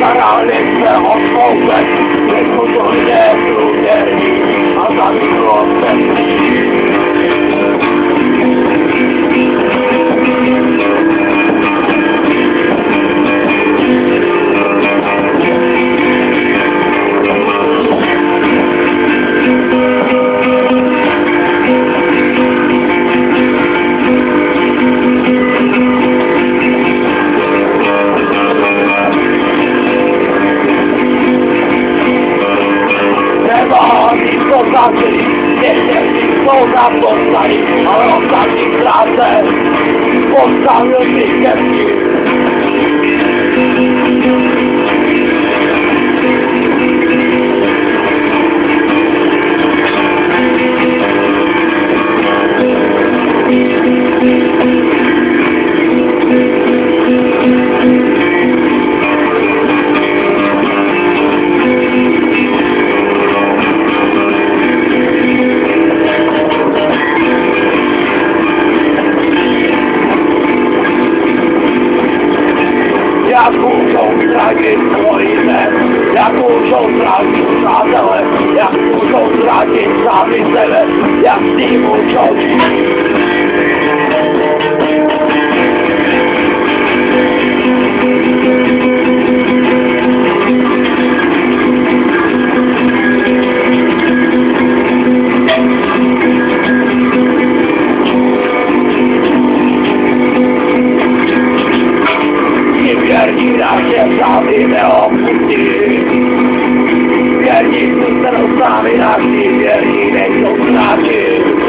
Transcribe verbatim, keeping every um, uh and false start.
starali se o soubek, jako to lidé průměrní a za mikrofem. Poznali, někteří jsou na poznali, ale on každý krátce postavil si ke mně. Jak můžou zradit svoji zem, jak můžou zradit přátelé, jak můžou zradit sami sebe, jak s tím můžou žít. Věrní naše sami neopustí. Věrní zůstanou sami naši, věrní nejsou znáči.